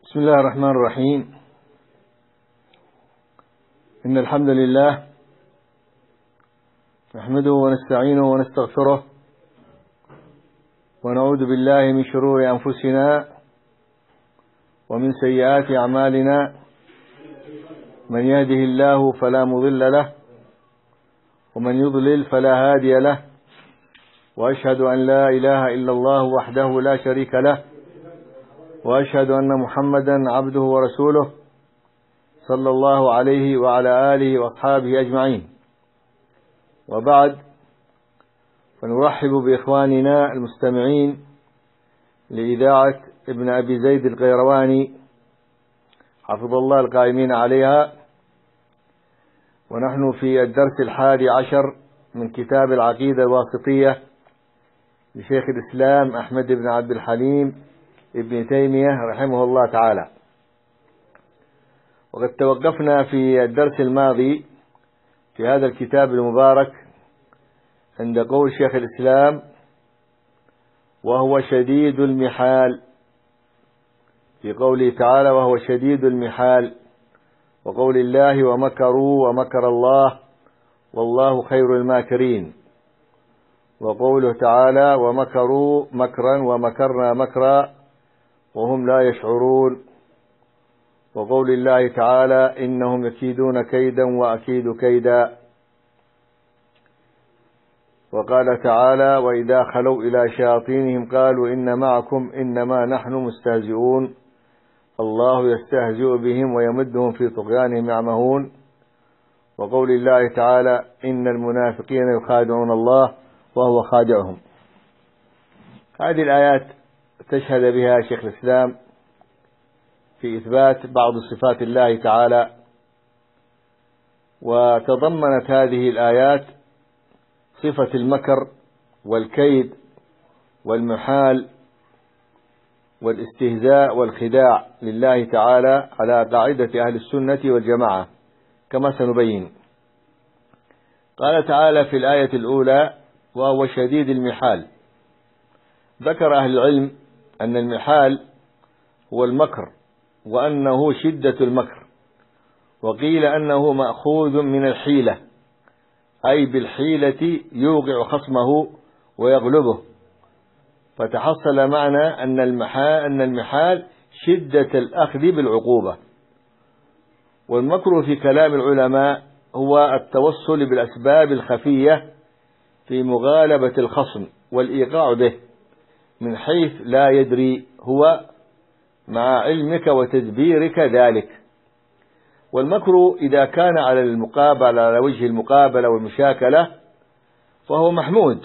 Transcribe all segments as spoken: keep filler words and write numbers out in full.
بسم الله الرحمن الرحيم. إن الحمد لله نحمده ونستعينه ونستغفره ونعوذ بالله من شرور أنفسنا ومن سيئات أعمالنا. من يهده الله فلا مضل له ومن يضلل فلا هادي له، وأشهد أن لا إله إلا الله وحده لا شريك له، وأشهد أن محمدا عبده ورسوله صلى الله عليه وعلى آله وأصحابه أجمعين. وبعد، فنرحب بإخواننا المستمعين لإذاعة ابن أبي زيد القيرواني حفظ الله القائمين عليها، ونحن في الدرس الحادي عشر من كتاب العقيدة الواسطية لشيخ الإسلام أحمد بن عبد الحليم ابن تيمية رحمه الله تعالى. وقد توقفنا في الدرس الماضي في هذا الكتاب المبارك عند قول شيخ الإسلام: وهو شديد المحال، في قوله تعالى: وهو شديد المحال، وقول الله: ومكروا ومكر الله والله خير الماكرين، وقوله تعالى: ومكروا مكرا ومكرنا مكرا وهم لا يشعرون، وقول الله تعالى: إنهم يكيدون كيدا وأكيد كيدا، وقال تعالى: وإذا خلوا إلى شياطينهم قالوا إن معكم إنما نحن مستهزئون الله يستهزئ بهم ويمدهم في طغيانهم يعمهون، وقول الله تعالى: إن المنافقين يخادعون الله وهو خادعهم. هذه الآيات تشهد بها شيخ الإسلام في إثبات بعض صفات الله تعالى، وتضمنت هذه الآيات صفة المكر والكيد والمحال والاستهزاء والخداع لله تعالى على قاعدة أهل السنة والجماعة كما سنبين. قال تعالى في الآية الأولى: وهو شديد المحال. ذكر أهل العلم أن المحال هو المكر، وأنه شدة المكر، وقيل أنه مأخوذ من الحيلة، أي بالحيلة يوقع خصمه ويغلبه، فتحصل معنى أن المحال, أن المحال شدة الأخذ بالعقوبة. والمكر في كلام العلماء هو التوصل بالأسباب الخفية في مغالبة الخصم والإيقاع به من حيث لا يدري هو، مع علمك وتدبيرك ذلك. والمكر إذا كان على المقابلة على وجه المقابلة والمشاكلة فهو محمود،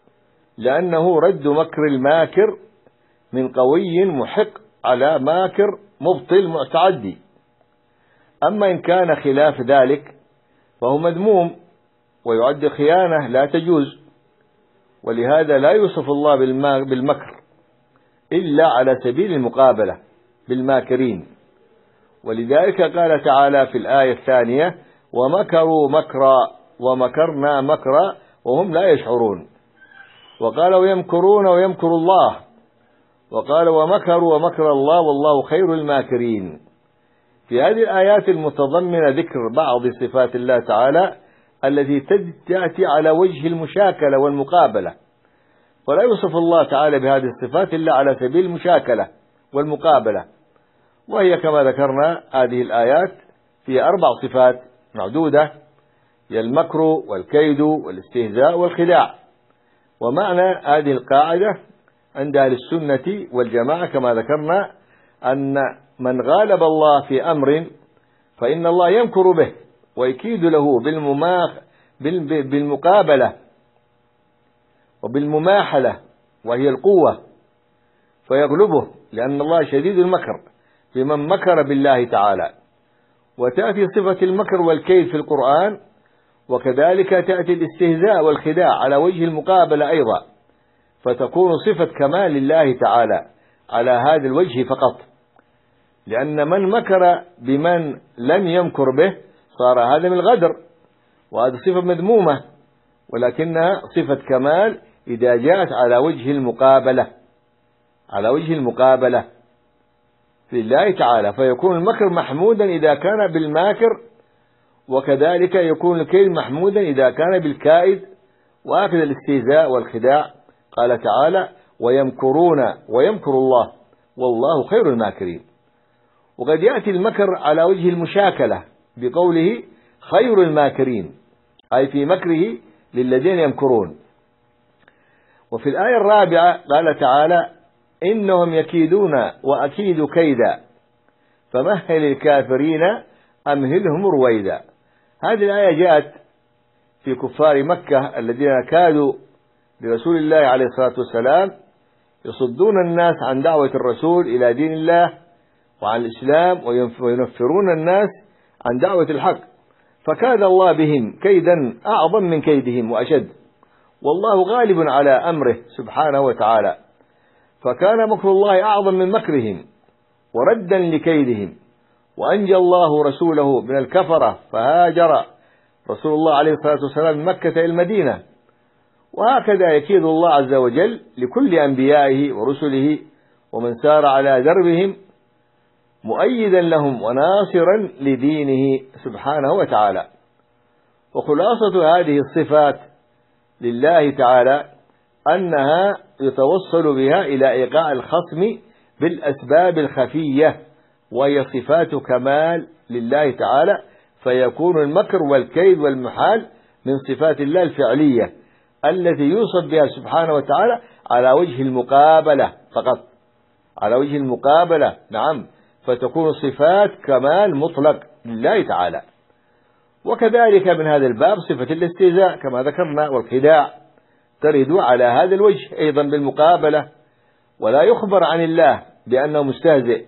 لأنه رد مكر الماكر من قوي محق على ماكر مبطل متعدي. أما إن كان خلاف ذلك فهو مذموم ويعد خيانة لا تجوز، ولهذا لا يوصف الله بالمكر إلا على سبيل المقابلة بالماكرين. ولذلك قال تعالى في الآية الثانية: ومكروا مكرا ومكرنا مكرا وهم لا يشعرون، وقال: ويمكرون ويمكر الله، وقال: ومكروا ومكر الله والله خير الماكرين. في هذه الآيات المتضمنة ذكر بعض صفات الله تعالى التي تأتي على وجه المشاكلة والمقابلة، ولا يوصف الله تعالى بهذه الصفات إلا على سبيل المشاكلة والمقابلة، وهي كما ذكرنا هذه الآيات في أربع صفات معدودة: هي المكر والكيد والاستهزاء والخداع. ومعنى هذه القاعدة عند أهل السنة والجماعة كما ذكرنا أن من غالب الله في أمر فإن الله يمكر به ويكيد له بالمماخ بالمقابلة وبالمماحلة، وهي القوة، فيغلبه، لأن الله شديد المكر بمن مكر بالله تعالى. وتأتي صفة المكر والكيد في القرآن، وكذلك تأتي الاستهزاء والخداع على وجه المقابلة أيضا، فتكون صفة كمال الله تعالى على هذا الوجه فقط، لأن من مكر بمن لم يمكر به صار هذا من الغدر، وهذه صفة مذمومة، ولكنها صفة كمال إذا جاءت على وجه المقابلة على وجه المقابلة لله تعالى، فيكون المكر محمودا إذا كان بالماكر، وكذلك يكون الكيد محمودا إذا كان بالكائد، وهكذا الاستهزاء والخداع. قال تعالى: ويمكرون ويمكر الله والله خير الماكرين. وقد يأتي المكر على وجه المشاكلة بقوله خير الماكرين، أي في مكره للذين يمكرون. وفي الآية الرابعة قال تعالى: إنهم يكيدون وأكيد كيدا فمهل الكافرين أمهلهم رويدا. هذه الآية جاءت في كفار مكة الذين كادوا لرسول الله عليه الصلاة والسلام يصدون الناس عن دعوة الرسول إلى دين الله وعن الإسلام، وينفرون الناس عن دعوة الحق، فكاد الله بهم كيدا أعظم من كيدهم وأشد، والله غالب على أمره سبحانه وتعالى. فكان مكر الله أعظم من مكرهم وردا لكيدهم، وأنجى الله رسوله من الكفرة، فهاجر رسول الله عليه الصلاة والسلام من مكة إلى المدينة. وهكذا يكيد الله عز وجل لكل أنبيائه ورسله ومن سار على دربهم، مؤيدا لهم وناصرا لدينه سبحانه وتعالى. وخلاصة هذه الصفات لله تعالى أنها يتوصل بها إلى إيقاع الخصم بالأسباب الخفية، وهي صفات كمال لله تعالى، فيكون المكر والكيد والمحال من صفات الله الفعلية التي يوصف بها سبحانه وتعالى على وجه المقابلة فقط، على وجه المقابلة. نعم، فتكون صفات كمال مطلق لله تعالى. وكذلك من هذا الباب صفة الاستهزاء كما ذكرنا والخداع ترد على هذا الوجه أيضا بالمقابلة، ولا يخبر عن الله بأنه مستهزئ.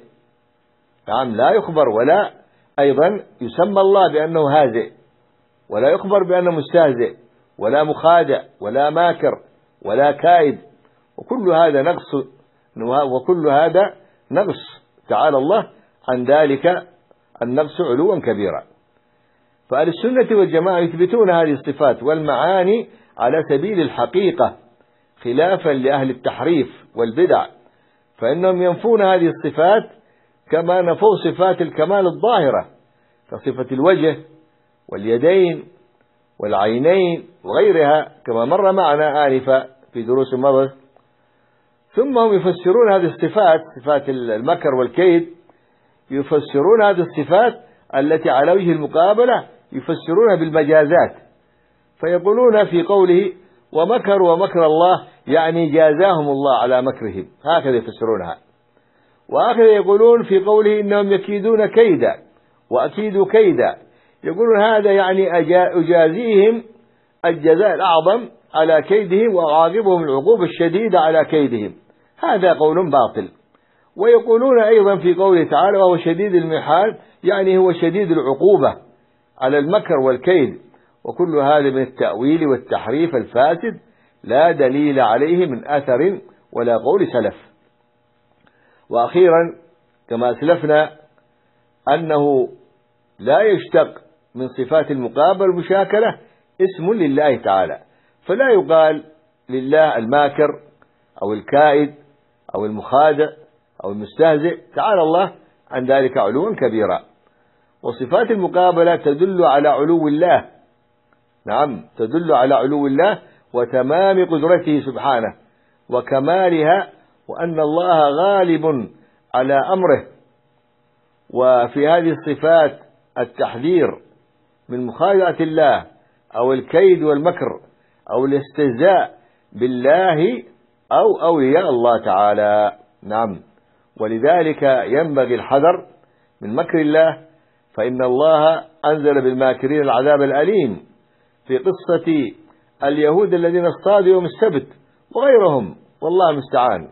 نعم، لا يخبر، ولا أيضا يسمى الله بأنه هازئ، ولا يخبر بأنه مستهزئ ولا مخادع ولا ماكر ولا كائد، وكل هذا نقص، وكل هذا نقص تعالى الله عن ذلك النقص علوا كبيرا. فأهل السنة والجماعة يثبتون هذه الصفات والمعاني على سبيل الحقيقة، خلافا لأهل التحريف والبدع، فإنهم ينفون هذه الصفات كما نفوا صفات الكمال الظاهرة كصفة الوجه واليدين والعينين وغيرها كما مر معنا آنفا في دروس مضت. ثم هم يفسرون هذه الصفات، صفات المكر والكيد، يفسرون هذه الصفات التي على وجه المقابلة يفسرونها بالمجازات، فيقولون في قوله ومكروا ومكر الله يعني جازاهم الله على مكرهم، هكذا يفسرونها. وهكذا يقولون في قوله إنهم يكيدون كيدا وأكيد كيدا، يقولون هذا يعني أجازيهم الجزاء الأعظم على كيدهم وأعاقبهم العقوبة الشديدة على كيدهم، هذا قول باطل. ويقولون أيضا في قوله تعالى وهو شديد المحال يعني هو شديد العقوبة على المكر والكيد، وكل هذا من التأويل والتحريف الفاسد لا دليل عليه من أثر ولا قول سلف. وأخيرا كما أسلفنا أنه لا يشتق من صفات المقابل المشاكلة اسم لله تعالى، فلا يقال لله الماكر أو الكائد أو المخادع أو المستهزئ، تعالى الله عن ذلك علوا كبيرا. وصفات المقابلة تدل على علو الله، نعم تدل على علو الله وتمام قدرته سبحانه وكمالها، وأن الله غالب على أمره. وفي هذه الصفات التحذير من مخادعة الله أو الكيد والمكر أو الاستهزاء بالله أو أولياء الله تعالى. نعم، ولذلك ينبغي الحذر من مكر الله، فإن الله أنزل بالماكرين العذاب الأليم في قصة اليهود الذين اصطادوا يوم السبت وغيرهم، والله المستعان.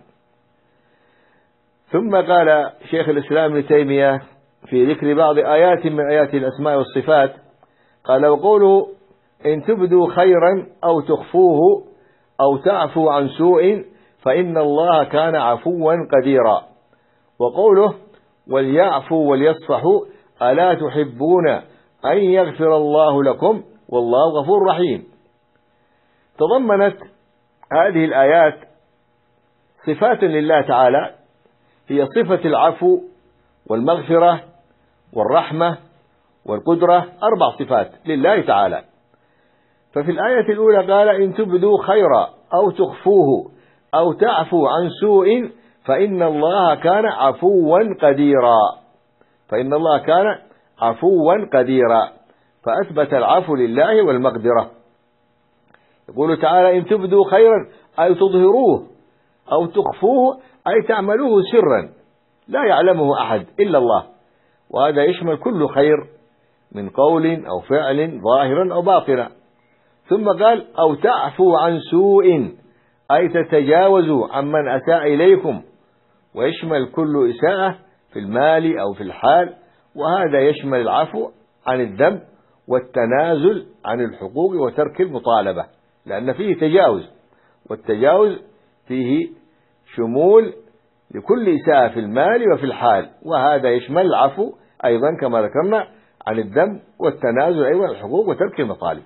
ثم قال شيخ الإسلام ابن تيمية في ذكر بعض آيات من آيات الأسماء والصفات، قال وقوله إن تبدوا خيرا أو تخفوه أو تعفو عن سوء فإن الله كان عفوا قديرا. وقوله وليعفوا وليصفحوا ألا تحبون أن يغفر الله لكم والله غفور رحيم. تضمنت هذه الآيات صفات لله تعالى، هي صفة العفو والمغفرة والرحمة والقدرة، أربع صفات لله تعالى. ففي الآية الأولى قال إن تبدوا خيرا أو تخفوه أو تعفو عن سوء فإن الله كان عفوا قديرا، فإن الله كان عفوا قديرا، فأثبت العفو لله والمقدرة. يقول تعالى إن تبدوا خيرا أي تظهروه أو تخفوه أي تعملوه سرا لا يعلمه أحد إلا الله، وهذا يشمل كل خير من قول أو فعل ظاهرا أو باطنا. ثم قال أو تعفو عن سوء أي تتجاوزوا عمن أساء إليكم، ويشمل كل إساءة في المال أو في الحال، وهذا يشمل العفو عن الذنب والتنازل عن الحقوق وترك المطالبة، لأن فيه تجاوز، والتجاوز فيه شمول لكل إساءة في المال وفي الحال، وهذا يشمل العفو أيضا كما ذكرنا عن الذنب والتنازل أيضا عن الحقوق وترك المطالب.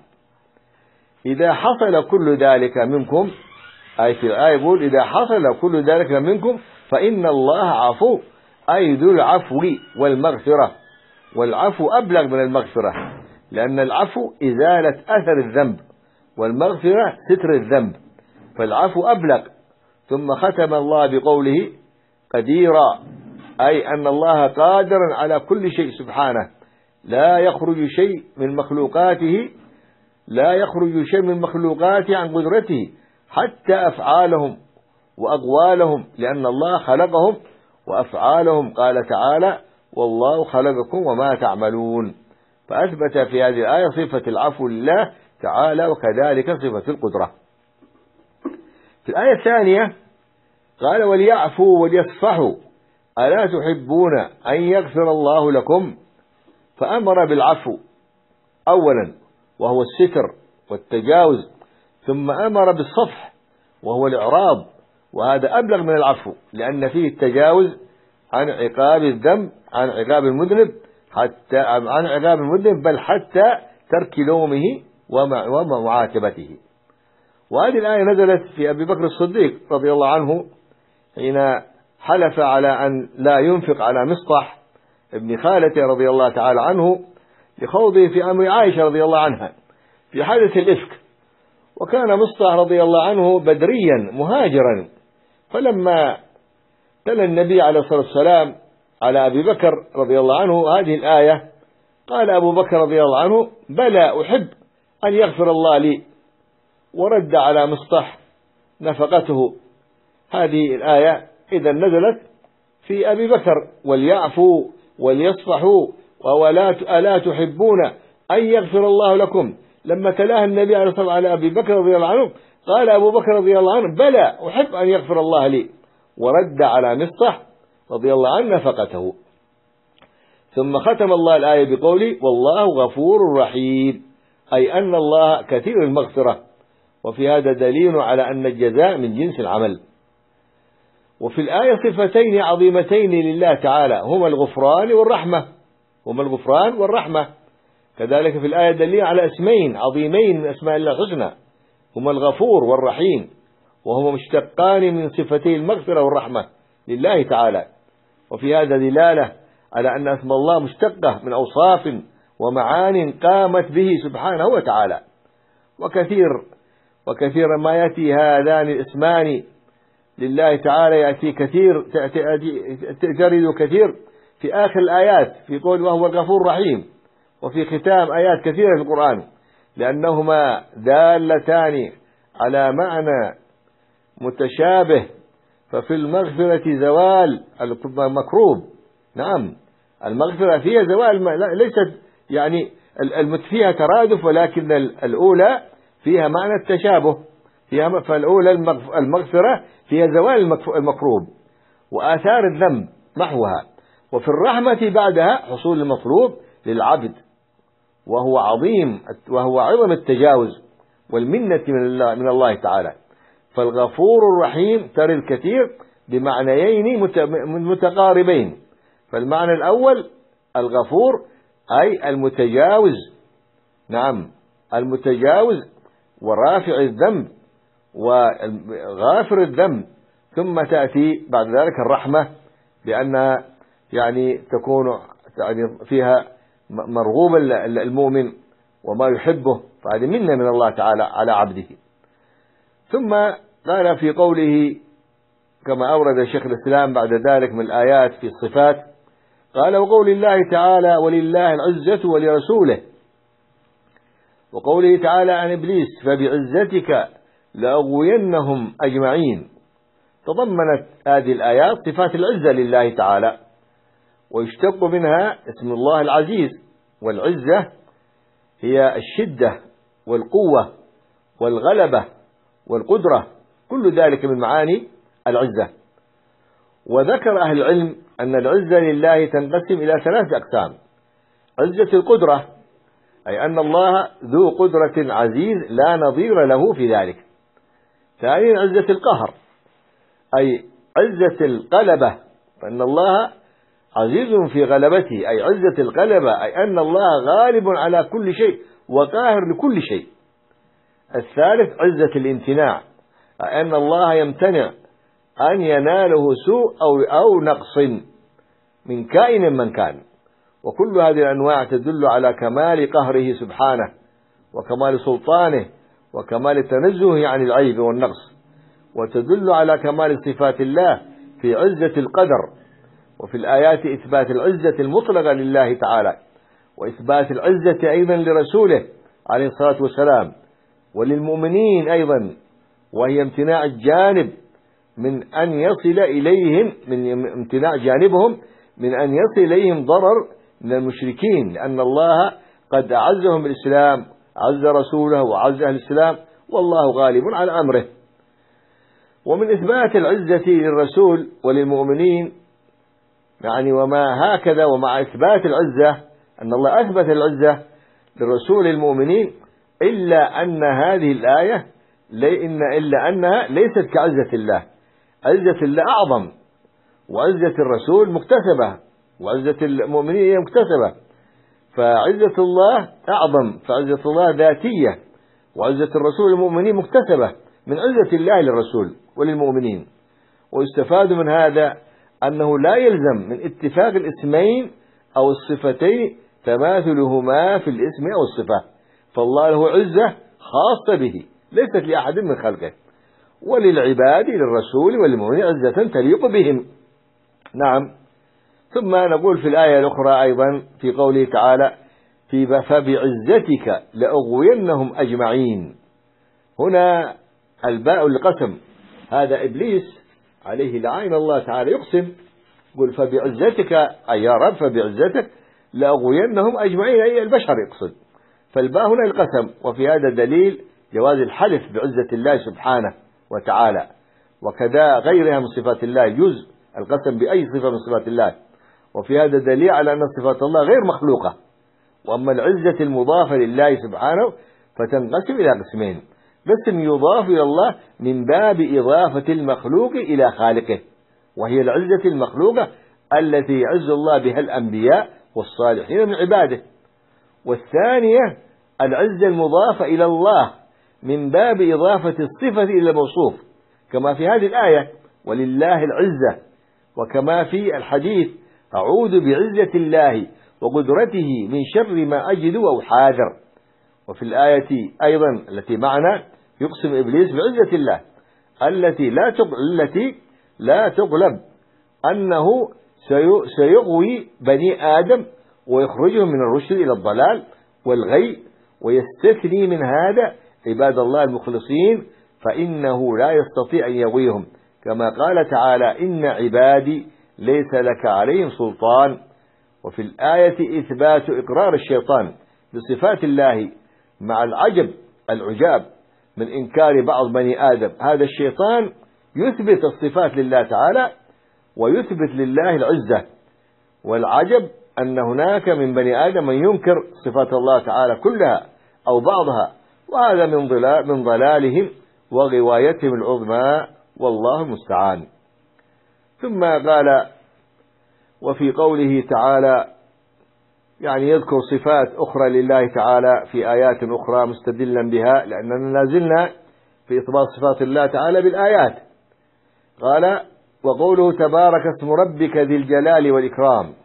إذا حصل كل ذلك منكم، أي في الآية يقول إذا حصل كل ذلك منكم فإن الله عفو أي ذو العفو والمغفرة، والعفو أبلغ من المغفرة، لأن العفو إزالة أثر الذنب والمغفرة ستر الذنب، فالعفو أبلغ. ثم ختم الله بقوله قديرا أي أن الله قادر على كل شيء سبحانه، لا يخرج شيء من مخلوقاته لا يخرج شيء من مخلوقاته عن قدرته، حتى أفعالهم وأقوالهم، لأن الله خلقهم وأفعالهم، قال تعالى والله خلقكم وما تعملون، فأثبت في هذه الآية صفة العفو لله تعالى وكذلك صفة القدرة. في الآية الثانية قال وليعفوا وليصفحوا ألا تحبون أن يغفر الله لكم، فأمر بالعفو أولا وهو الستر والتجاوز، ثم أمر بالصفح وهو الإعراض، وهذا أبلغ من العفو لأن فيه التجاوز عن عقاب الذنب عن عقاب المذنب حتى عن عقاب المذنب بل حتى ترك لومه ومعاتبته. وهذه الآية نزلت في أبي بكر الصديق رضي الله عنه حين حلف على أن لا ينفق على مصطح ابن خالته رضي الله تعالى عنه لخوضه في أمر عائشة رضي الله عنها في حادث الإفك، وكان مصطح رضي الله عنه بدريا مهاجرا، فلما تلا النبي عليه الصلاة والسلام على أبي بكر رضي الله عنه هذه الآية قال أبو بكر رضي الله عنه بلى أحب أن يغفر الله لي، ورد على مصطح نفقته. هذه الآية إذا نزلت في أبي بكر وليعفوا وليصفحوا ألا تحبون أن يغفر الله لكم، لما تلاها النبي عليه الصلاة والسلام على أبي بكر رضي الله عنه قال أبو بكر رضي الله عنه بلى أحب أن يغفر الله لي، ورد على مصطح رضي الله عنه نفقته. ثم ختم الله الآية بقوله والله غفور رحيم، أي أن الله كثير المغفرة، وفي هذا دليل على أن الجزاء من جنس العمل. وفي الآية صفتين عظيمتين لله تعالى هما الغفران والرحمة هما الغفران والرحمة كذلك في الآية دليل على اسمين عظيمين من أسماء الله الحسنى هما الغفور والرحيم، وهما مشتقان من صفتي المغفرة والرحمة لله تعالى. وفي هذا دلالة على أن اسم الله مشتقة من أوصاف ومعان قامت به سبحانه وتعالى. وكثير وكثير ما يأتي هذان الاسمان لله تعالى يأتي كثير ترد كثير في آخر الآيات في قول وهو الغفور الرحيم، وفي ختام آيات كثيرة في القرآن، لأنهما دالتان على معنى متشابه. ففي المغفرة زوال المكروب، نعم المغفرة فيها زوال، ليست يعني فيها ترادف، ولكن الأولى فيها معنى التشابه، فيها فالأولى المغفرة فيها زوال المكروب وآثار الذنب محوها، وفي الرحمة بعدها حصول المطلوب للعبد، وهو عظيم وهو عظم التجاوز والمنة من الله من الله تعالى. فالغفور الرحيم ترى الكثير بمعنيين متقاربين، فالمعنى الأول الغفور أي المتجاوز، نعم المتجاوز ورافع الذنب وغافر الذنب، ثم تأتي بعد ذلك الرحمة، لأن يعني تكون يعني فيها مرغوب المؤمن وما يحبه، فهذه منة من الله تعالى على عبده. ثم قال في قوله كما أورد شيخ الإسلام بعد ذلك من الآيات في الصفات، قال وقول الله تعالى ولله العزة ولرسوله، وقوله تعالى عن إبليس فبعزتك لأغوينهم أجمعين. تضمنت هذه الآيات صفات العزة لله تعالى، ويشتق منها اسم الله العزيز، والعزة هي الشدة والقوة والغلبة والقدرة، كل ذلك من معاني العزة. وذكر أهل العلم أن العزة لله تنقسم إلى ثلاث أقسام: عزة القدرة، أي أن الله ذو قدرة عزيز لا نظير له في ذلك. ثانيا عزة القهر، أي عزة الغلبة، فإن الله عزيز في غلبته، أي عزة الغلبة، أي أن الله غالب على كل شيء وقاهر لكل شيء. الثالث عزة الامتناع، أي أن الله يمتنع أن يناله سوء أو أو نقص من كائن من كان. وكل هذه الأنواع تدل على كمال قهره سبحانه وكمال سلطانه وكمال تنزهه عن العيب والنقص، وتدل على كمال صفات الله في عزة القدر. وفي الآيات إثبات العزة المطلقة لله تعالى، وإثبات العزة أيضا لرسوله عليه الصلاة والسلام وللمؤمنين أيضا، وهي امتناع الجانب من أن يصل إليهم من امتناع جانبهم من أن يصل إليهم ضرر من المشركين، لأن الله قد أعزهم بالإسلام، عز رسوله وعز أهل الإسلام، والله غالب على أمره. ومن إثبات العزة للرسول وللمؤمنين يعني وما هكذا ومع إثبات العزة أن الله أثبت العزة للرسول المؤمنين، إلا أن هذه الآية إلا أنها ليست كعزة الله. عزة الله أعظم، وعزة الرسول مكتسبة، وعزة المؤمنين هي مكتسبة. فعزة الله أعظم، فعزة الله ذاتية، وعزة الرسول المؤمنين مكتسبة من عزة الله للرسول وللمؤمنين. ويستفاد من هذا أنه لا يلزم من اتفاق الاسمين أو الصفتين تماثلهما في الاسم أو الصفة، فالله له عزة خاصة به ليست لأحد من خلقه، وللعباد للرسول والمؤمنين عزة تليق بهم. نعم. ثم نقول في الآية الأخرى أيضا في قوله تعالى في فبعزتك لأغوينهم أجمعين، هنا الباء القسم، هذا إبليس عليه لعين الله تعالى يقسم، قل فبعزتك أي يا رب فبعزتك لأغوينهم أجمعين، أي البشر يقصد، فالباء هنا القسم. وفي هذا دليل جواز الحلف بعزة الله سبحانه وتعالى، وكذا غيرها من صفات الله يجوز القسم بأي صفة من صفات الله. وفي هذا دليل على أن صفات الله غير مخلوقة. وأما العزة المضافة لله سبحانه فتنقسم إلى قسمين: قسم يضاف إلى الله من باب إضافة المخلوق إلى خالقه، وهي العزة المخلوقة التي يعز الله بها الأنبياء والصالحين من عباده. والثانية العزة المضافة إلى الله من باب إضافة الصفة إلى الموصوف، كما في هذه الآية ولله العزة، وكما في الحديث أعوذ بعزة الله وقدرته من شر ما أجد أو حاذر. وفي الآية أيضا التي معنا يقسم إبليس بعزة الله التي لا التي لا تغلب أنه سيغوي بني آدم ويخرجهم من الرشد إلى الضلال والغي، ويستثني من هذا عباد الله المخلصين فإنه لا يستطيع أن يغويهم، كما قال تعالى إن عبادي ليس لك عليهم سلطان. وفي الآية إثبات إقرار الشيطان بصفات الله مع العجب العجاب من إنكار بعض بني آدم. هذا الشيطان يثبت الصفات لله تعالى ويثبت لله العزة، والعجب أن هناك من بني آدم من ينكر صفات الله تعالى كلها أو بعضها، وهذا من ضلال من ضلالهم وغوايتهم العظمى، والله المستعان. ثم قال وفي قوله تعالى يعني يذكر صفات أخرى لله تعالى في آيات أخرى مستدلا بها، لأننا لازلنا في إثبات صفات الله تعالى بالآيات. قال وقوله تبارك اسم ربك ذي الجلال والإكرام.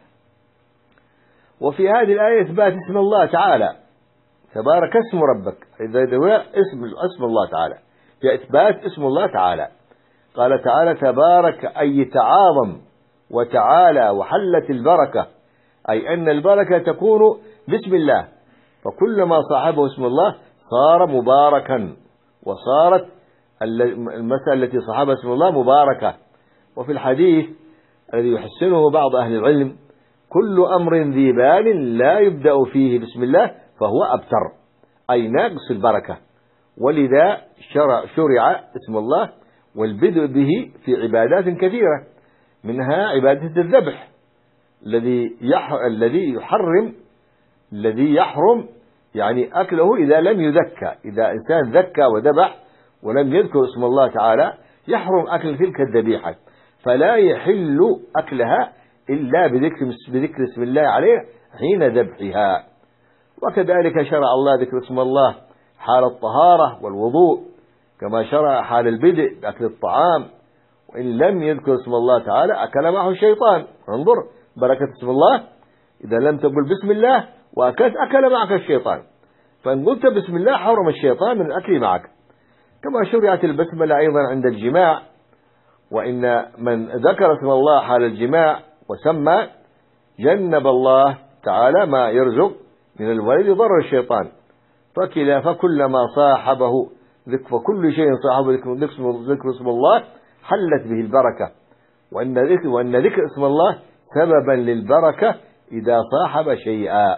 وفي هذه الآية إثبات اسم الله تعالى، تبارك اسم ربك، إذا اسم اسم الله تعالى، في إثبات اسم الله تعالى. قال تعالى تبارك أي تعاظم وتعالى وحلت البركة، أي أن البركة تكون باسم الله، فكلما صاحبه اسم الله صار مباركا، وصارت المسألة التي صاحبها اسم الله مباركة. وفي الحديث الذي يحسنه بعض أهل العلم كل أمر ذي بال لا يبدأ فيه بسم الله فهو أبتر، أي ناقص البركة، ولذا شرع, شرع اسم الله والبدء به في عبادات كثيرة، منها عبادة الذبح الذي الذي يحرم الذي يحرم يعني أكله إذا لم يذكى. إذا إنسان ذكى وذبح ولم يذكر اسم الله تعالى يحرم أكل تلك الذبيحة، فلا يحل أكلها إلا بذكر, بذكر اسم الله عليه حين ذبحها. وكذلك شرع الله ذكر اسم الله حال الطهارة والوضوء، كما شرع حال البدء بأكل الطعام، وإن لم يذكر اسم الله تعالى أكل معه الشيطان. انظر بركة اسم الله، إذا لم تقل بسم الله وأكلت أكل معك الشيطان، فإن قلت بسم الله حرم الشيطان من الأكل معك. كما شرعت البسملة أيضا عند الجماع، وإن من ذكر اسم الله حال الجماع وسمى جنب الله تعالى ما يرزق من الولد ضر الشيطان. فكلا فكلما صاحبه ذكر كل شيء صاحبه ذكر اسم الله حلت به البركة، وأن ذكر, وأن ذكر اسم الله سببا للبركة إذا صاحب شيئا.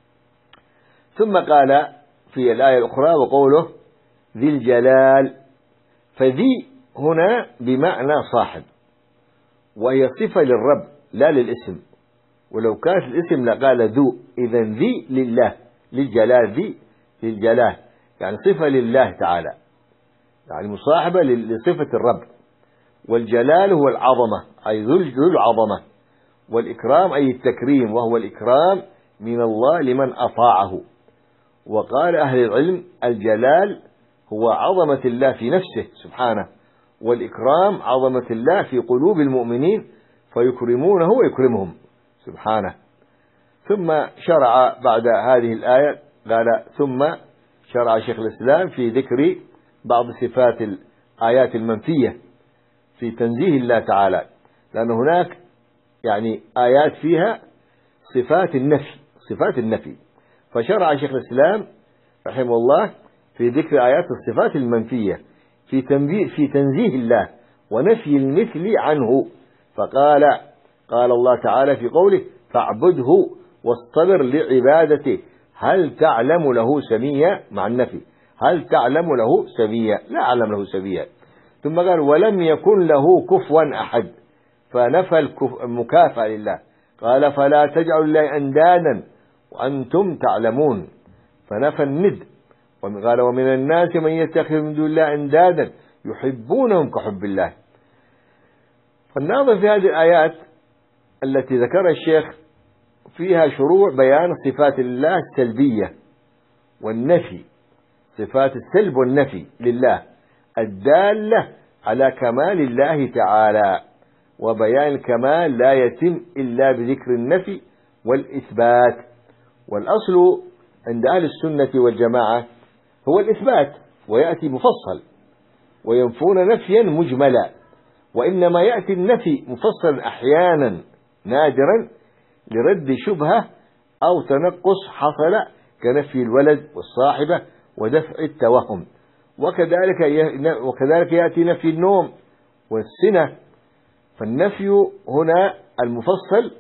ثم قال في الآية الأخرى وقوله ذي الجلال، فذي هنا بمعنى صاحب، وهي صفة للرب لا للاسم، ولو كانت الاسم لقال ذو، إذن ذي لله، للجلال، ذي للجلال يعني صفة لله تعالى، يعني مصاحبة لصفة الرب. والجلال هو العظمة، أي ذو العظمة، والإكرام أي التكريم، وهو الإكرام من الله لمن أطاعه. وقال أهل العلم الجلال هو عظمة الله في نفسه سبحانه، والإكرام عظمة الله في قلوب المؤمنين فيكرمونه ويكرمهم سبحانه. ثم شرع بعد هذه الآية قال ثم شرع شيخ الإسلام في ذكر بعض صفات الآيات المنفية في تنزيه الله تعالى، لأن هناك يعني آيات فيها صفات النفي صفات النفي فشرع شيخ الإسلام رحمه الله في ذكر آيات الصفات المنفية في تنبيه في تنزيه الله ونفي المثل عنه. فقال قال الله تعالى في قوله فاعبده واصطبر لعبادته هل تعلم له سميا، مع النفي هل تعلم له سميا، لا أعلم له سميا. ثم قال ولم يكن له كفوا أحد، فنفى المكافأة لله، قال فلا تجعلوا لله أندادا وأنتم تعلمون، فنفى الند. قال ومن الناس من يتخذ من دون الله أندادا يحبونهم كحب الله. فالناظر في هذه الآيات التي ذكرها الشيخ فيها شروع بيان صفات الله السلبية والنفي، صفات السلب والنفي لله الدالة على كمال الله تعالى، وبيان الكمال لا يتم إلا بذكر النفي والإثبات. والأصل عند أهل السنة والجماعة هو الإثبات، ويأتي مفصل، وينفون نفيا مجملا، وإنما يأتي النفي مفصلا أحيانا نادرا لرد شبهة أو تنقص حصل كنفي الولد والصاحبة ودفع التوهم. وكذلك وكذلك يأتي نفي النوم والسنة. فالنفي هنا المفصل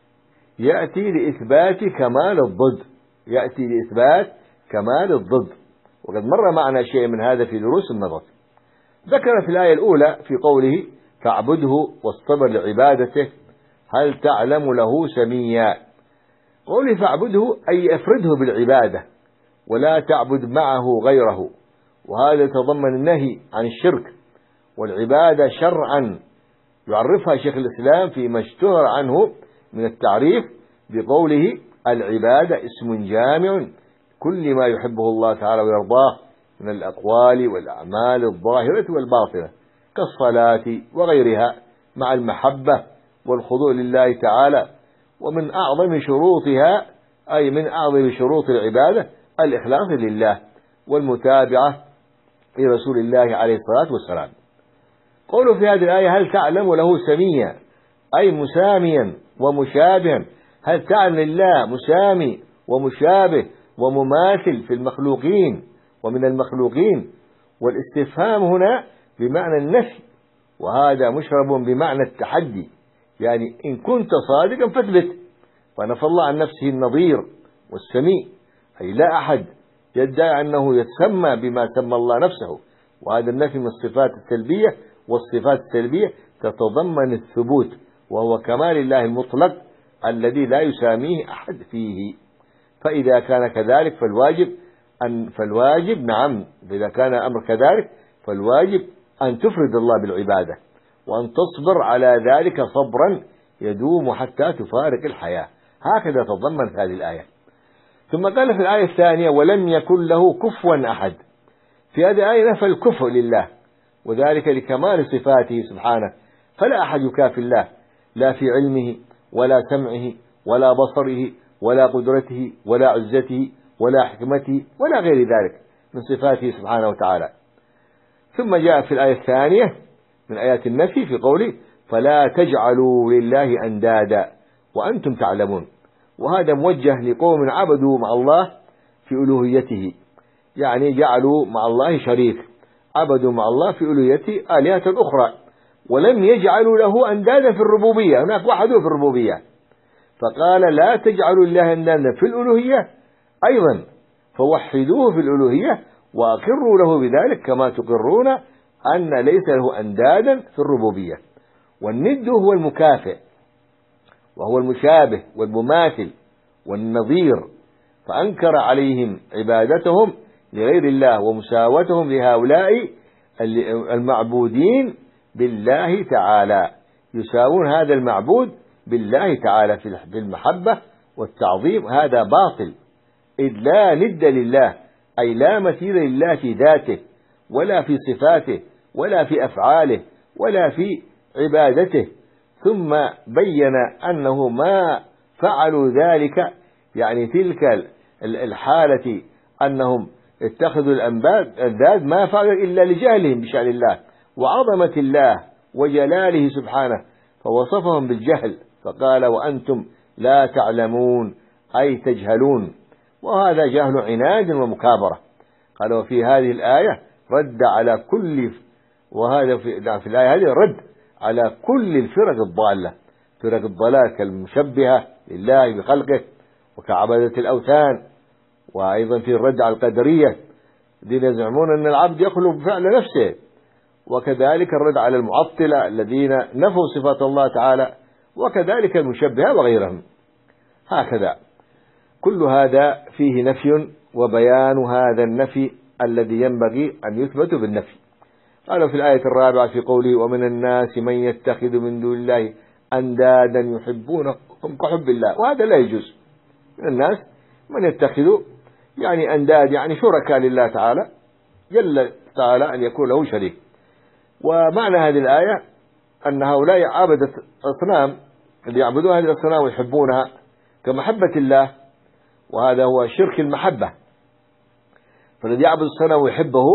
يأتي لإثبات كمال الضد، يأتي لإثبات كمال الضد، وقد مر معنا شيء من هذا في دروس النظر. ذكر في الآية الأولى في قوله فاعبده واصطبر لعبادته هل تعلم له سميا، قوله فاعبده أي افرده بالعبادة ولا تعبد معه غيره، وهذا يتضمن النهي عن الشرك. والعبادة شرعا يعرفها شيخ الإسلام فيما اشتهر عنه من التعريف بقوله العبادة اسم جامع كل ما يحبه الله تعالى ويرضاه من الأقوال والأعمال الظاهرة والباطنة كالصلاة وغيرها مع المحبة والخضوع لله تعالى. ومن أعظم شروطها أي من أعظم شروط العبادة الإخلاص لله والمتابعة لرسول الله عليه الصلاة والسلام. قولوا في هذه الآية هل تعلم له سميا أي مساميا ومشابها، هل تعلم لله مسامي ومشابه ومماثل في المخلوقين ومن المخلوقين. والاستفهام هنا بمعنى النفي، وهذا مشرب بمعنى التحدي، يعني إن كنت صادقا فاثبت. فنفى الله عن نفسه النظير والسميع، أي لا أحد يدعي أنه يتسمى بما سمى الله نفسه، وهذا النفي من الصفات السلبية، والصفات السلبية تتضمن الثبوت، وهو كمال الله المطلق الذي لا يساميه أحد فيه. فإذا كان كذلك فالواجب أن فالواجب نعم إذا كان الأمر كذلك فالواجب أن تفرد الله بالعبادة، وأن تصبر على ذلك صبرا يدوم حتى تفارق الحياة. هكذا تضمن هذه الآية. ثم قال في الآية الثانية ولم يكن له كفوا أحد. في هذه الآية نفى الكفء لله، وذلك لكمال صفاته سبحانه، فلا أحد يكافي الله لا في علمه ولا سمعه ولا بصره ولا قدرته ولا عزته ولا حكمته ولا غير ذلك من صفاته سبحانه وتعالى. ثم جاء في الآية الثانية من آيات النفي في قوله فلا تجعلوا لله أندادا وأنتم تعلمون، وهذا موجه لقوم عبدوا مع الله في ألوهيته، يعني جعلوا مع الله شريك، عبدوا مع الله في ألوهيته آلهة أخرى، ولم يجعلوا له أندادا في الربوبية، هناك وحده في الربوبية، فقال لا تجعلوا الله أندادا في الألوهية أيضا، فوحدوه في الألوهية وأقروا له بذلك كما تقرون أن ليس له أندادا في الربوبية. والند هو المكافئ، وهو المشابه والمماثل والنظير، فأنكر عليهم عبادتهم لغير الله ومساوتهم لهؤلاء المعبودين بالله تعالى، يساوون هذا المعبود بالله تعالى في المحبة والتعظيم. هذا باطل، إذ لا ند لله، أي لا مثيل لله في ذاته ولا في صفاته ولا في أفعاله ولا في عبادته. ثم بين أنه ما فعلوا ذلك، يعني تلك الحالة أنهم اتخذوا الأنداد ما فعلوا إلا لجهلهم بشأن الله وعظمة الله وجلاله سبحانه، فوصفهم بالجهل فقال وأنتم لا تعلمون أي تجهلون، وهذا جهل عناد ومكابرة. قال وفي هذه الآية رد على كل وهذا في, في الآية هذه رد على كل الفرق الضالة، فرق الضلال كالمشبهة لله بخلقه وكعبادة الأوثان، وأيضا في الرد على القدرية الذين يزعمون أن العبد يخلق بفعل نفسه، وكذلك الرد على المعطلة الذين نفوا صفات الله تعالى، وكذلك المشبهة وغيرهم. هكذا كل هذا فيه نفي وبيان هذا النفي الذي ينبغي أن يثبت بالنفي. قالوا في الآية الرابعة في قوله ومن الناس من يتخذ من دون الله أندادا يحبونهم كحب الله، وهذا لا يجوز. من الناس من يتخذ يعني أنداد يعني شركاء لله تعالى، جل تعالى أن يكون له شريك. ومعنى هذه الآية أن هؤلاء عبدة أصنام اللي يعبدون هذه الأصنام ويحبونها كمحبة الله، وهذا هو شرك المحبة. فالذي يعبد الصنم ويحبه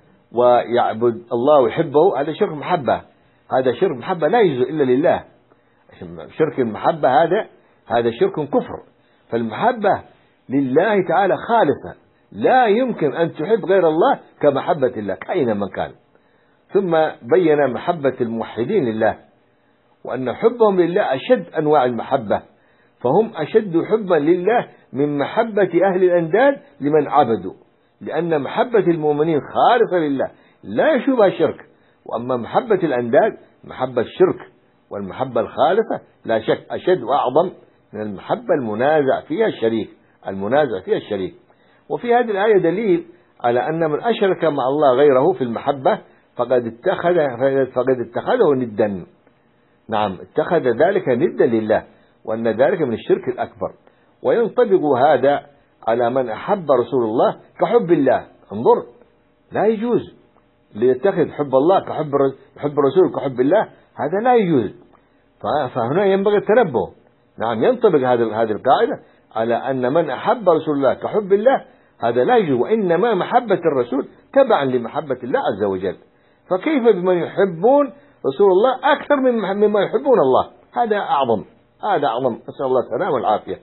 ويعبد الله ويحبه هذا شرك محبة، هذا شرك محبة لا يجوز إلا لله. شرك المحبة هذا هذا شرك كفر. فالمحبة لله تعالى خالصة، لا يمكن أن تحب غير الله كمحبة الله كأينما كان. ثم بين محبة الموحدين لله، وأن حبهم لله أشد أنواع المحبة، فهم أشد حبا لله من محبة أهل الأنداد لمن عبدوا، لأن محبة المؤمنين خالصة لله لا يشوبها شرك، وأما محبة الأنداد محبة الشرك، والمحبة الخالصة لا شك أشد وأعظم من المحبة المنازع فيها الشريك المنازع فيها الشريك. وفي هذه الآية دليل على أن من أشرك مع الله غيره في المحبة فقد اتخذ فقد اتخذه ندا. نعم، اتخذ ذلك ندا لله، وأن ذلك من الشرك الأكبر. وينطبق هذا على من أحب رسول الله كحب الله. انظر، لا يجوز ليتخذ حب الله كحب حب الرسول كحب الله، هذا لا يجوز. فهنا ينبغي التنبه. نعم ينطبق هذه هذه القاعدة على أن من أحب رسول الله كحب الله هذا لا يجوز، وإنما محبة الرسول تبعا لمحبة الله عز وجل. فكيف بمن يحبون رسول الله أكثر مما يحبون الله؟ هذا أعظم، هذا أعظم. نسأل الله السلامة والعافية.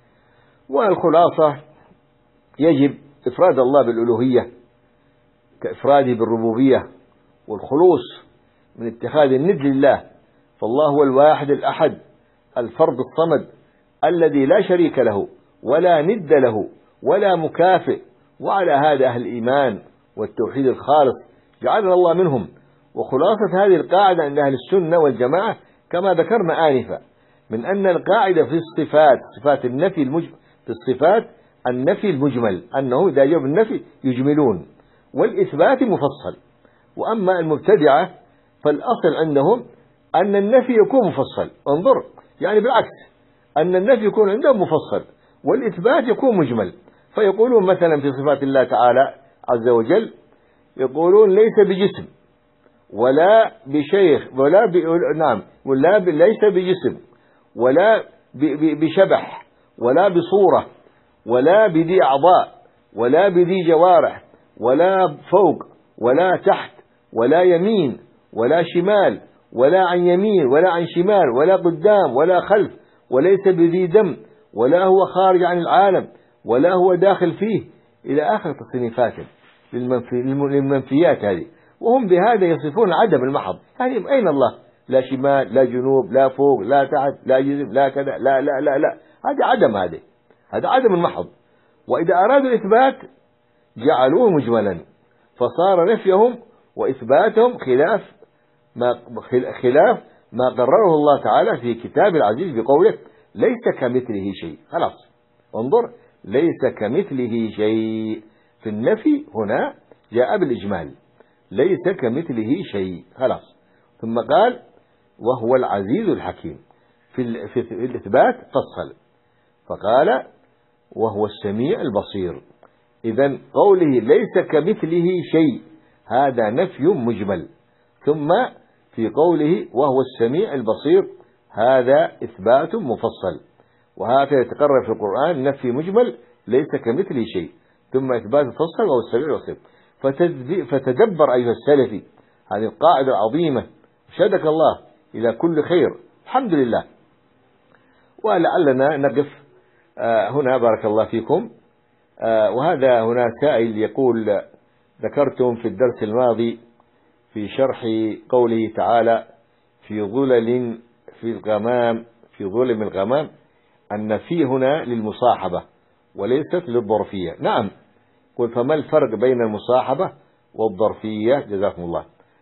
والخلاصة يجب إفراد الله بالألوهية كإفراده بالربوبية، والخلوص من اتخاذ الند لله. فالله هو الواحد الأحد الفرد الصمد الذي لا شريك له ولا ند له ولا مكافئ. وعلى هذا أهل الإيمان والتوحيد الخالص جعلنا الله منهم. وخلاصة هذه القاعدة عند أهل السنة والجماعة كما ذكرنا آنفا، من أن القاعدة في الصفات، صفات النفي المجمل، في الصفات النفي المجمل، أنه إذا جاء بالنفي يجملون، والإثبات مفصل. وأما المبتدعة فالأصل عندهم أن النفي يكون مفصل. انظر، يعني بالعكس، أن النفي يكون عندهم مفصل والإثبات يكون مجمل. فيقولون مثلا في صفات الله تعالى عز وجل، يقولون ليس بجسم ولا بشيخ ولا ب... نعم ولا ب... ليس بجسم ولا ب... ب... بشبح ولا بصورة ولا بذي أعضاء ولا بذي جوارح ولا فوق ولا تحت ولا يمين ولا شمال ولا عن يمين ولا عن شمال ولا قدام ولا خلف، وليس بذي دم ولا هو خارج عن العالم ولا هو داخل فيه، إلى آخر تصنيفات للمنفي للمنفيات هذه. وهم بهذا يصفون عدم المحض. يعني أين الله؟ لا شمال لا جنوب لا فوق لا تحت لا جسم لا كذا لا لا لا لا، هذا عدم، هذا هذا عدم المحض. وإذا أرادوا الإثبات جعلوه مجملا، فصار نفيهم وإثباتهم خلاف ما خلاف ما قرره الله تعالى في كتاب العزيز بقوله ليس كمثله شيء. خلاص، انظر، ليس كمثله شيء في النفي هنا جاء بالإجمال، ليس كمثله شيء. خلاص. ثم قال وهو العزيز الحكيم. في, في الإثبات فصل فقال وهو السميع البصير. إذن قوله ليس كمثله شيء هذا نفي مجمل، ثم في قوله وهو السميع البصير هذا إثبات مفصل. وهكذا يتقرر في القرآن نفي مجمل ليس كمثله شيء، ثم إثبات مفصل وهو السميع البصير. فتدبر أيها السلفي هذه القاعدة العظيمة، شهدك الله إلى كل خير. الحمد لله. ولعلنا نقف هنا بارك الله فيكم. وهذا هنا سائل يقول ذكرتم في الدرس الماضي في شرح قوله تعالى في ظلل في الغمام في ظلم الغمام أن في هنا للمصاحبة وليست للظرفية. نعم، قل فما الفرق بين المصاحبة والظرفية؟ جزاكم الله.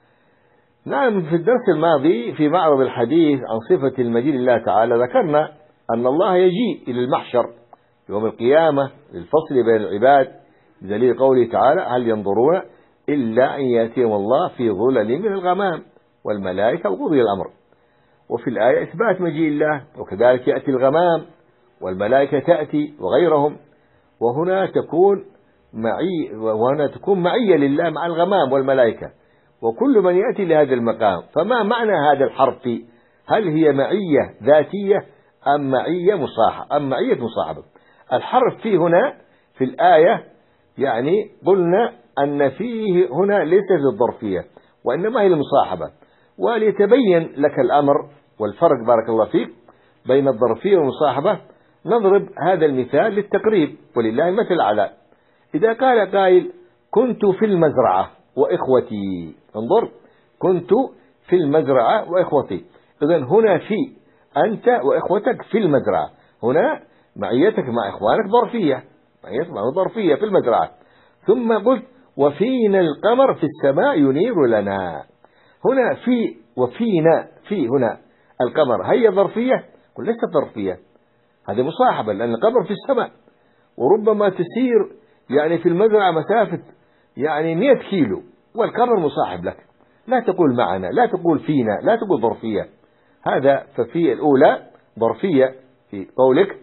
نعم، في الدرس الماضي في معرض الحديث عن صفة المجيء لله تعالى ذكرنا أن الله يجيء إلى المحشر يوم القيامة للفصل بين العباد بدليل قوله تعالى هل ينظرون إلا أن يأتيهم الله في ظلل من الغمام والملائكة وقضي الأمر. وفي الآية إثبات مجيء الله، وكذلك يأتي الغمام والملائكة تأتي وغيرهم. وهنا تكون معي وهنا تكون معية لله مع الغمام والملائكة وكل من يأتي لهذا المقام. فما معنى هذا الحرف؟ هل هي معية ذاتية أم معية مصاحبة أم معية مصاحبة؟ الحرف فيه هنا في الآية يعني قلنا أن فيه هنا ليس للظرفية وإنما هي المصاحبة. وليتبين لك الأمر والفرق بارك الله فيك بين الظرفية والمصاحبة نضرب هذا المثال للتقريب ولله المثل الأعلى. إذا قال قائل كنت في المزرعة وإخوتي، انظر، كنت في المزرعة وإخوتي، إذن هنا في أنت وإخوتك في المزرعة، هنا معيتك مع إخوانك ظرفية، معيتك مع ظرفية في المزرعة. ثم قلت وفينا القمر في السماء ينير لنا، هنا في وفينا في هنا القمر هي ظرفية؟ قل ليست ظرفية، هذه مصاحبة لأن القمر في السماء وربما تسير يعني في المزرعة مسافة يعني مئة كيلو والقمر مصاحب لك. لا تقول معنا، لا تقول فينا، لا تقول ظرفية. هذا ففي الأولى ظرفية في قولك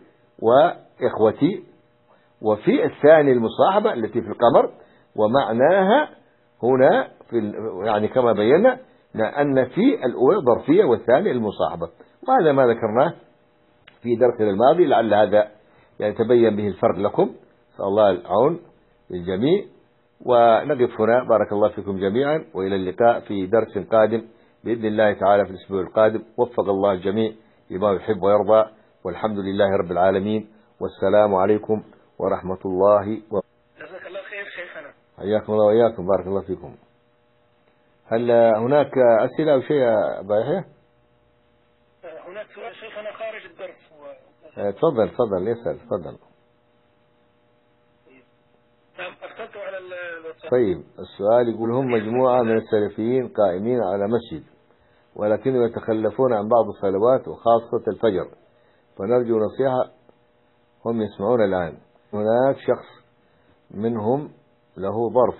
وإخوتي، وفي الثاني المصاحبة التي في القمر، ومعناها هنا في يعني كما بينا لأن في الأولى ظرفية والثاني المصاحبة، وهذا ما ذكرناه في درسنا الماضي، لعل هذا يعني تبين به الفرق لكم. نسأل الله العون للجميع، ونقف هنا. بارك الله فيكم جميعا، وإلى اللقاء في درس قادم بإذن الله تعالى في الأسبوع القادم. وفق الله الجميع لما يحب ويرضى، والحمد لله رب العالمين، والسلام عليكم ورحمة الله وبركاته. جزاك الله خير شيخنا. حياكم الله وإياكم، بارك الله فيكم. هل هناك أسئلة أو شيء يا أبا يحيى؟ هناك سؤال شيخنا خارج الدرس. تفضل تفضل يسأل، تفضل. نعم، أرسلته على الواتساب. طيب، السؤال يقول: هم مجموعة من السلفيين قائمين على مسجد، ولكنهم يتخلفون عن بعض الصلوات وخاصة الفجر، فنرجو نصيحة. هم يسمعون الآن. هناك شخص منهم له ظرف،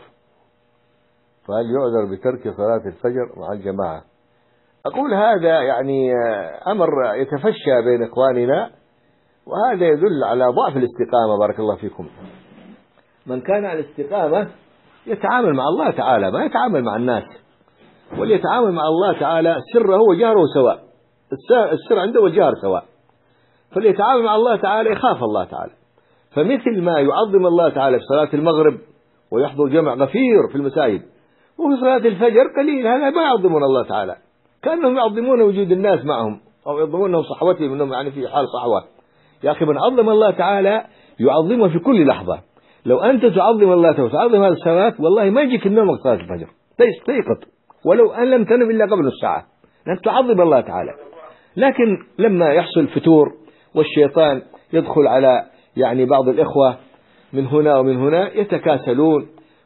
فهل يعذر بترك صلاة الفجر مع الجماعة؟ أقول هذا يعني أمر يتفشى بين إخواننا، وهذا يدل على ضعف الاستقامة. بارك الله فيكم. من كان على الاستقامة يتعامل مع الله تعالى، ما يتعامل مع الناس. وليتعامل مع الله تعالى سره وجهره سواء، السر عنده والجهر سواء. فليتعامل مع الله تعالى يخاف الله تعالى. فمثل ما يعظم الله تعالى في صلاة المغرب ويحضر جمع غفير في المساجد، وفي صلاة الفجر قليل، هذا ما يعظمون الله تعالى، كأنهم يعظمون وجود الناس معهم، أو يعظمونهم صحوتهم، أنهم يعني في حال صحوة. يا أخي، من عظم الله تعالى يعظمه في كل لحظة. لو أنت تعظم الله تعالى وتعظم هذه الصلاة، والله ما يجيك النوم وقت صلاة الفجر، تيقظ ولو أن لم تنم إلا قبل الساعة، لأنك تعظم الله تعالى. لكن لما يحصل فتور والشيطان يدخل على يعني بعض الإخوة من هنا ومن هنا، يتكاسلون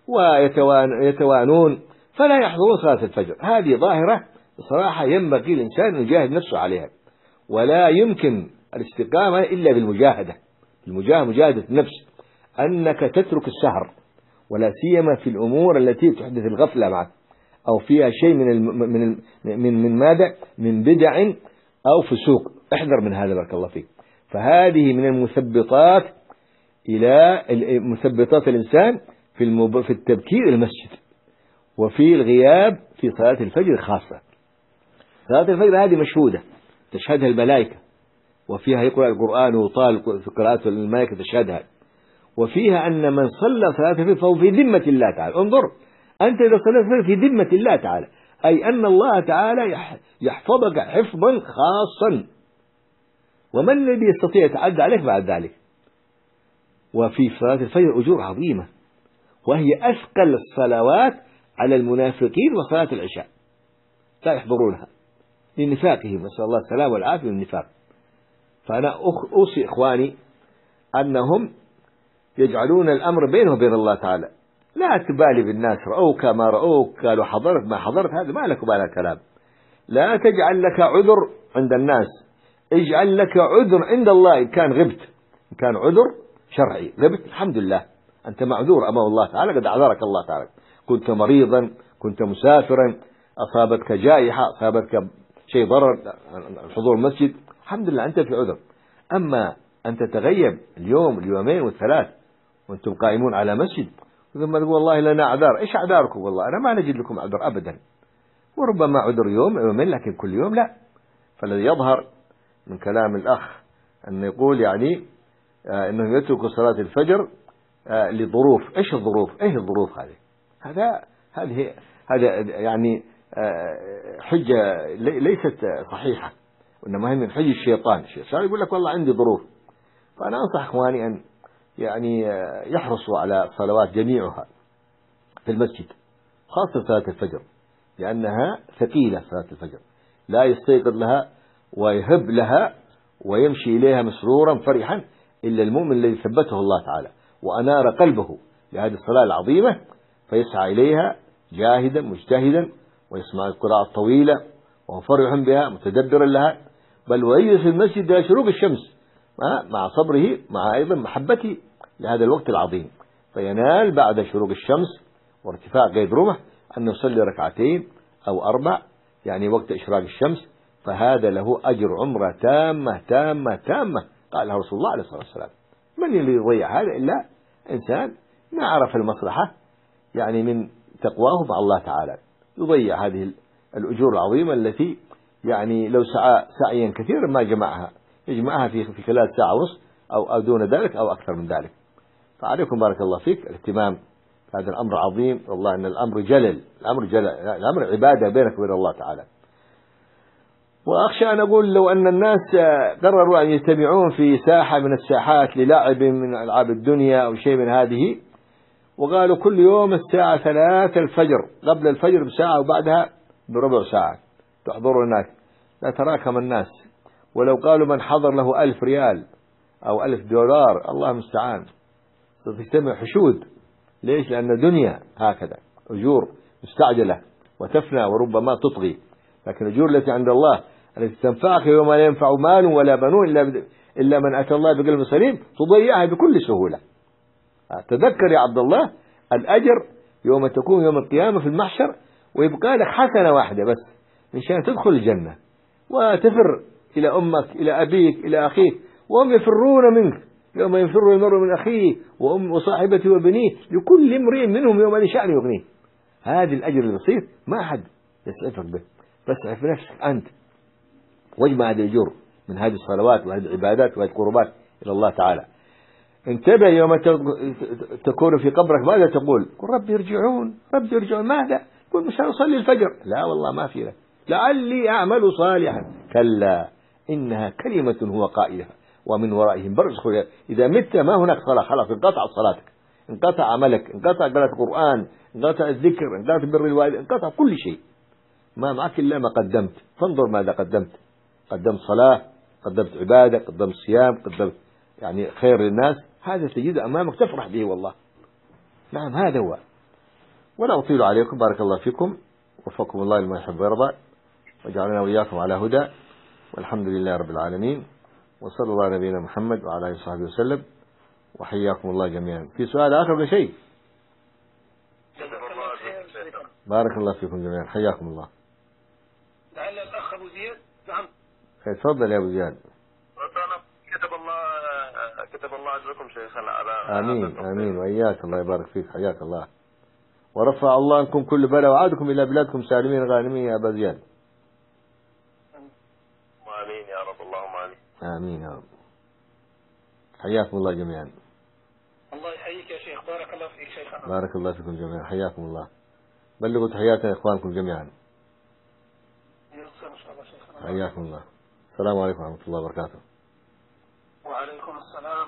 ويتوانون فلا يحضرون صلاة الفجر. هذه ظاهرة صراحة ينبغي الإنسان أن يجاهد نفسه عليها، ولا يمكن الاستقامة إلا بالمجاهدة. المجاهدة مجاهدة النفس، أنك تترك السهر، ولا سيما في الأمور التي تحدث الغفلة معك، أو فيها شيء من الم... من ال... من من ماذا من بدع أو فسوق. احذر من هذا بارك الله فيك. فهذه من المثبطات إلى مثبطات الإنسان في المب... في التبكير المسجد، وفي الغياب في صلاة الفجر خاصة. صلاة الفجر هذه مشهودة تشهدها الملائكة، وفيها يقرأ القرآن وطال في قراءته الملائكة تشهدها، وفيها أن من صلى صلاة الفجر فهو في ذمة الله تعالى. انظر، أنت إذا صليت الفجر في ذمة الله تعالى، أي أن الله تعالى يحفظك حفظا خاصا، ومن الذي يستطيع يتعدى عليك بعد ذلك؟ وفي صلاة الفجر أجور عظيمة، وهي أثقل الصلوات على المنافقين وصلاة العشاء، لا يحضرونها لنفاقهم، نسأل الله السلامة والعافية من النفاق. فأنا أوصي إخواني أنهم يجعلون الأمر بينه وبين الله تعالى. لا تبالي بالناس، رأوك ما رأوك، قالوا حضرت ما حضرت، هذا ما لك بال الكلام. لا تجعل لك عذر عند الناس، اجعل لك عذر عند الله. إن كان غبت، إن كان عذر شرعي غبت، الحمد لله أنت معذور أمام الله تعالى، قد أعذرك الله تعالى. كنت مريضا، كنت مسافرا، أصابتك جائحة، أصابتك شيء ضرر، حضور المسجد، الحمد لله أنت في عذر. أما أن تتغيب اليوم اليومين والثلاث وأنتم قائمون على مسجد، ثم تقول والله لنا أعذار. إيش أعذاركم؟ والله أنا ما نجد لكم عذر أبدا، وربما عذر يوم يومين، لكن كل يوم لا. فالذي يظهر من كلام الأخ أن يقول يعني آه أنه يترك صلاة الفجر آه لظروف. إيش الظروف؟ إيه الظروف هذه؟ هذا هذه هذا يعني آه حجة ليست صحيحة، وإنما هي من حج الشيطان. الشيطان يقول لك والله عندي ظروف. فأنا أنصح إخواني أن يعني يحرصوا على الصلوات جميعها في المسجد، خاصة صلاة الفجر، لأنها ثقيلة. صلاة الفجر لا يستيقظ لها ويهب لها ويمشي إليها مسرورا فرحا إلا المؤمن الذي ثبته الله تعالى وأنار قلبه لهذه الصلاة العظيمة، فيسعى إليها جاهدا مجتهدا، ويسمع القراءة الطويلة وهو فرح بها متدبرا لها، بل ويجلس في المسجد إلى شروق الشمس مع صبره، مع أيضا محبته لهذا الوقت العظيم، فينال بعد شروق الشمس وارتفاع قيد رمح أن يصلي ركعتين أو أربع، يعني وقت إشراق الشمس، فهذا له أجر عمرة تامة تامة تامة، قالها رسول الله عليه الصلاة والسلام. من اللي يضيع هذا إلا إنسان ما عرف المصلحة يعني من تقواه مع الله تعالى، يضيع هذه الأجور العظيمة التي يعني لو سعى سعيا كثيرا ما جمعها، يجمعها في في خلال ساعة ونصف أو أو دون ذلك أو أكثر من ذلك. فعليكم بارك الله فيك الاهتمام، هذا الأمر عظيم والله، أن الأمر جلل، الأمر جلل، الأمر عبادة بينك وبين الله تعالى. وأخشى أن أقول لو أن الناس قرروا أن يجتمعون في ساحة من الساحات للعب من ألعاب الدنيا أو شيء من هذه، وقالوا كل يوم الساعة ثلاثة الفجر، قبل الفجر بساعة وبعدها بربع ساعة تحضروا هناك، لا تراكم الناس. ولو قالوا من حضر له ألف ريال أو ألف دولار، الله المستعان، ستجتمع حشود. ليش؟ لأن دنيا هكذا أجور مستعجلة وتفنى وربما تطغي، لكن الأجور التي عند الله التي تنفعك يوم لا ينفع مال ولا بنون إلا إلا من أتى الله بقلب سليم، تضيعها بكل سهولة. تذكر يا عبد الله الأجر يوم تكون يوم القيامة في المحشر، ويبقى لك حسنة واحدة بس مشان تدخل الجنة، وتفر إلى أمك إلى أبيك إلى أخيك وهم يفرون منك يوم يفر المرء من أخيه وأم وصاحبته وبنيه لكل امرئ منهم يوم شأن يغنيه. هذه الأجر البسيط ما أحد يسعفك به، فاسعف نفسك أنت واجمع هذه الأجور من هذه الصلوات وهذه العبادات وهذه القربات إلى الله تعالى. انتبه يوم تكون في قبرك ماذا تقول؟ قل رب يرجعون، رب يرجعون، ماذا؟ قل مش هنصلي الفجر، لا والله ما في له، لعلي أعمل صالحا، كلا إنها كلمة هو قائلها ومن ورائهم برزخ. إذا مت ما هناك صلاة، خلاص انقطعت صلاتك، انقطع عملك، انقطع قراءة القرآن، انقطع الذكر، انقطع بر الوالد، انقطع كل شيء، ما معك إلا ما قدمت. فانظر ماذا قدمت، قدمت صلاة، قدمت عبادة، قدمت صيام، قدمت يعني خير للناس، هذا تجد أمامك تفرح به والله. نعم هذا هو. ولا أطيل عليكم، بارك الله فيكم، وفقكم الله لما يحب ويرضى، وجعلنا وإياكم على هدى، والحمد لله رب العالمين، وصلى الله على نبينا محمد وعلى آله وصحبه وسلم، وحياكم الله جميعا. في سؤال آخر ولا شيء؟ بارك الله فيكم جميعا، حياكم الله. لعل الأخ أبو زياد. نعم. خير، تفضل يا أبو زياد. كتب الله كتب الله أجركم شيخنا على آمين آمين وإياك، الله يبارك فيك، حياك الله، ورفع الله عنكم كل بلاء وعادكم إلى بلادكم سالمين غانمين يا أبا زياد. آمين يا رب، اللهم آمين. آمين يا رب. حياكم الله جميعا. الله يحييك يا شيخ، بارك الله فيك شيخنا. بارك الله فيكم جميعا، حياكم الله. بلغوا تحياتنا إخوانكم جميعا. شيخنا. حياكم الله. السلام عليكم ورحمة الله وبركاته. وعليكم السلام.